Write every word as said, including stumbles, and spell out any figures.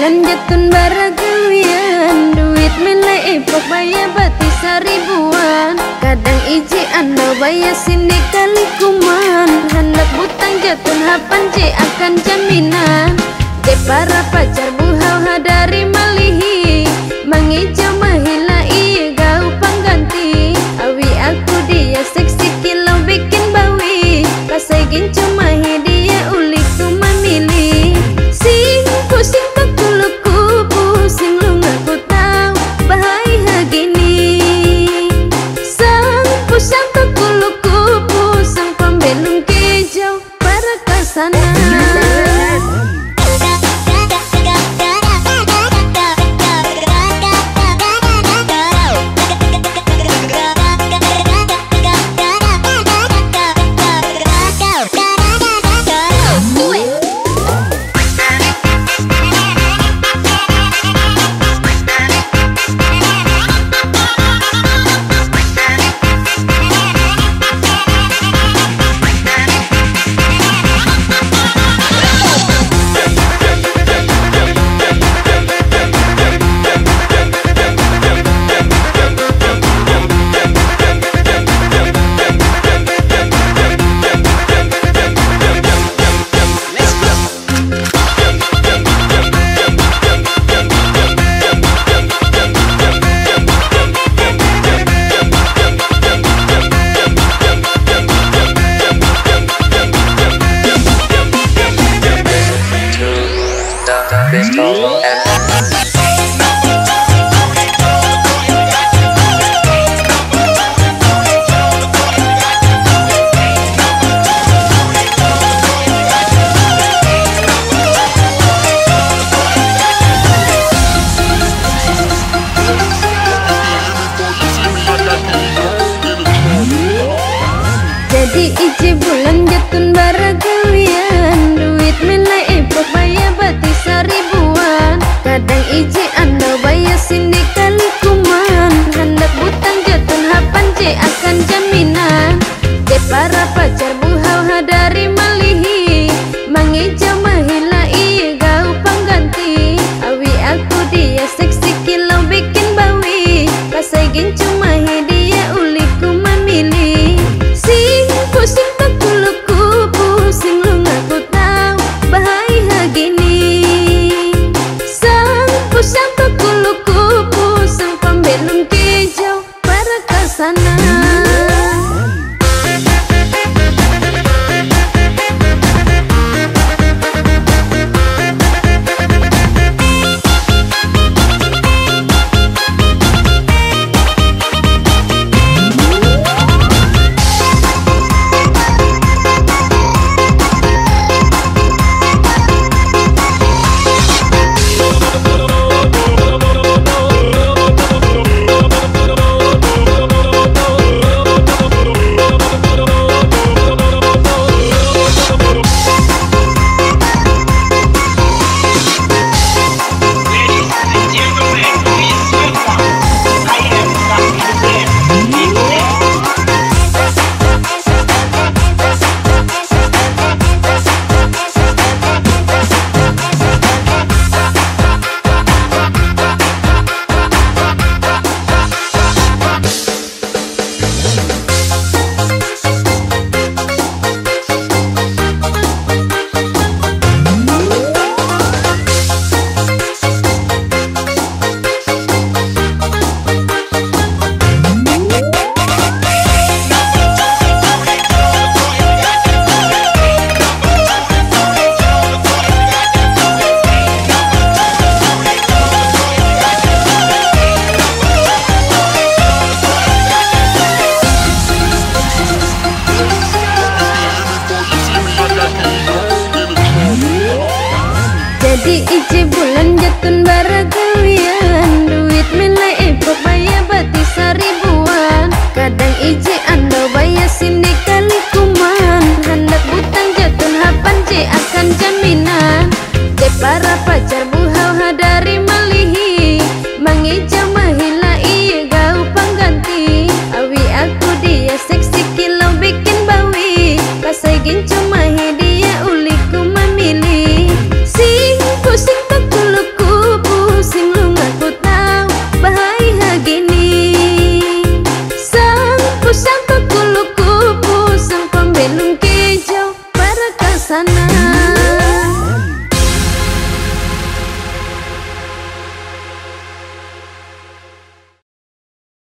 bulan jatun baragawian, duit melek epok bayar bati seribuan. Kadang iji anda bayar sini kali kuman, hendak butang jatun hapan je akan jaminan. De para pacar buhau hadari malihi, mangijau mahila iya gau pengganti. Awi aku dia seksi kilau bikin bawi, pasai gincu mahi dia ulik tu memilih. Sing pusing bakuluku, pusing lu ngaku tahu bahaya gini. Sang pusang bakuluku, pusang pembelum kejau para kasana. Jadi iji bulan jatun baragawian, duit melek epok bayar bati seribuan. Kadang iji anda bayar sini kali kuman, hendak butang jatun hapan je akan jaminan. De para pacar buhau hadari malihi, mangijau mahila iya gau pengganti. Awi aku dia seksi kilau bikin bawi, pasai gincu